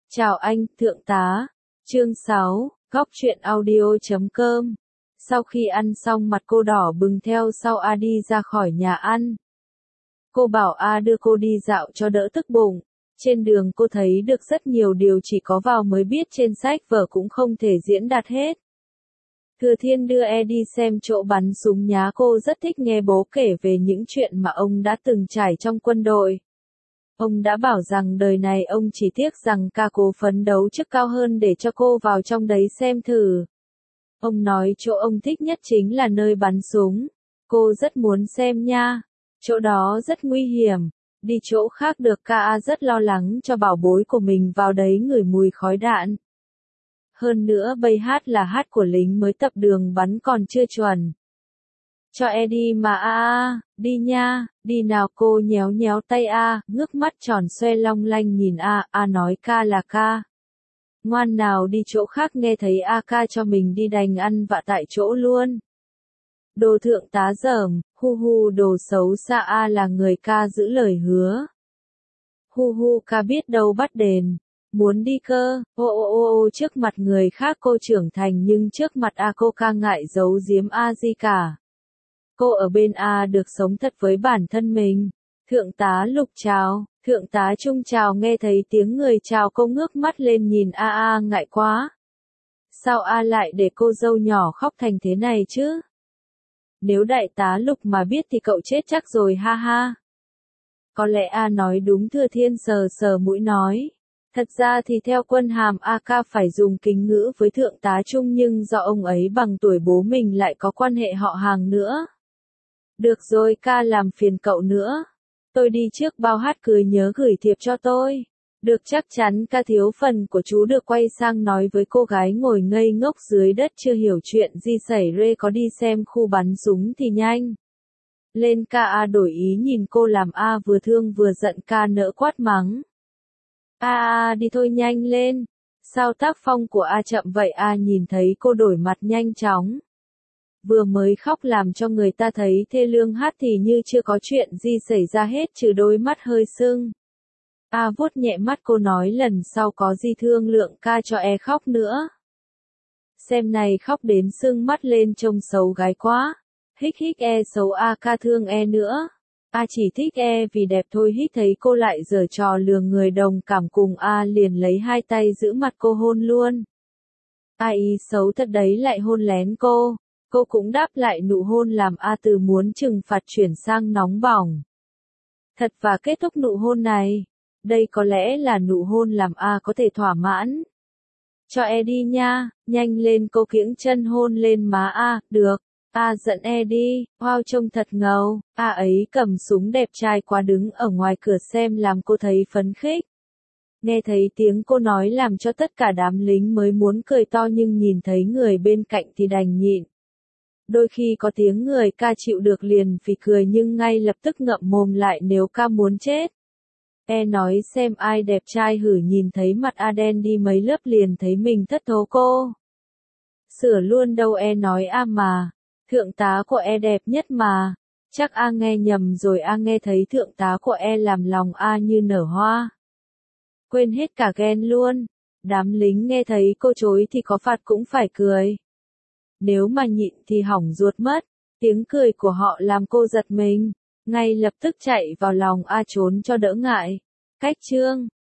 Chào anh, thượng tá. Chương 6, góc truyện audio.com. Sau khi ăn xong mặt cô đỏ bừng theo sau A đi ra khỏi nhà ăn. Cô bảo A đưa cô đi dạo cho đỡ tức bụng. Trên đường cô thấy được rất nhiều điều chỉ có vào mới biết trên sách vở cũng không thể diễn đạt hết. Thừa Thiên đưa E đi xem chỗ bắn súng nhá, cô rất thích nghe bố kể về những chuyện mà ông đã từng trải trong quân đội. Ông đã bảo rằng đời này ông chỉ tiếc rằng ca cố phấn đấu chức cao hơn để cho cô vào trong đấy xem thử. Ông nói chỗ ông thích nhất chính là nơi bắn súng. Cô rất muốn xem nha. Chỗ đó rất nguy hiểm. Đi chỗ khác được, ca rất lo lắng cho bảo bối của mình vào đấy ngửi mùi khói đạn. Hơn nữa bây hát là hát của lính mới tập, đường bắn còn chưa chuẩn. Cho E đi mà đi nha, đi nào. Cô nhéo nhéo tay ngước mắt tròn xoe long lanh nhìn nói ca là ca. Ngoan nào đi chỗ khác, nghe thấy ca cho mình đi đành ăn vạ tại chỗ luôn. Đồ thượng tá dởm, hu đồ xấu xa, là người ca giữ lời hứa. Hu ca biết đâu bắt đền, muốn đi cơ, trước mặt người khác cô trưởng thành nhưng trước mặt cô ca ngại giấu giếm gì cả. Cô ở bên được sống thật với bản thân mình. Thượng tá Lục chào, thượng tá Trung chào. Nghe thấy tiếng người chào cô ngước mắt lên nhìn ngại quá. Sao lại để cô dâu nhỏ khóc thành thế này chứ? Nếu đại tá Lục mà biết thì cậu chết chắc rồi, ha ha. Có lẽ nói đúng, Thừa Thiên sờ sờ mũi nói. Thật ra thì theo quân hàm ca phải dùng kính ngữ với thượng tá Trung, nhưng do ông ấy bằng tuổi bố mình lại có quan hệ họ hàng nữa. Được rồi, ca làm phiền cậu nữa. Tôi đi trước, bao hát cười nhớ gửi thiệp cho tôi. Được, chắc chắn ca thiếu phần của chú. Được quay sang nói với cô gái ngồi ngây ngốc dưới đất chưa hiểu chuyện gì xảy ra, có đi xem khu bắn súng thì nhanh lên. Ca đổi ý nhìn cô làm vừa thương vừa giận. Ca nỡ quát mắng. Đi thôi, nhanh lên. Sao tác phong của chậm vậy? Nhìn thấy cô đổi mặt nhanh chóng. Vừa mới khóc làm cho người ta thấy thê lương, hát thì như chưa có chuyện gì xảy ra hết, trừ đôi mắt hơi sưng. Vuốt nhẹ mắt cô nói lần sau có gì thương lượng ca cho E khóc nữa. Xem này, khóc đến sưng mắt lên trông xấu gái quá. Hích E xấu, ca thương E nữa. Chỉ thích E vì đẹp thôi. Hít thấy cô lại giở trò lừa người, đồng cảm cùng liền lấy hai tay giữ mặt cô hôn luôn. Ý xấu thật đấy, lại hôn lén cô. Cô cũng đáp lại nụ hôn làm từ muốn trừng phạt chuyển sang nóng bỏng. Thật, và kết thúc nụ hôn này. Đây có lẽ là nụ hôn làm có thể thỏa mãn. Cho E đi nha, nhanh lên. Cô kiễng chân hôn lên má được. Giận E đi, wow trông thật ngầu. Ấy cầm súng đẹp trai quá, đứng ở ngoài cửa xem làm cô thấy phấn khích. Nghe thấy tiếng cô nói làm cho tất cả đám lính mới muốn cười to, nhưng nhìn thấy người bên cạnh thì đành nhịn. Đôi khi có tiếng người ca chịu được liền phì cười, nhưng ngay lập tức ngậm mồm lại nếu ca muốn chết. E nói xem ai đẹp trai hử, nhìn thấy mặt đen đi mấy lớp liền thấy mình thất thố. Cô sửa luôn đâu, E nói mà. Thượng tá của E đẹp nhất mà. Chắc nghe nhầm rồi, nghe thấy thượng tá của E làm lòng như nở hoa. Quên hết cả ghen luôn. Đám lính nghe thấy cô chối thì có phạt cũng phải cười. Nếu mà nhịn thì hỏng ruột mất. Tiếng cười của họ làm cô giật mình. Ngay lập tức chạy vào lòng trốn cho đỡ ngại. Cách chương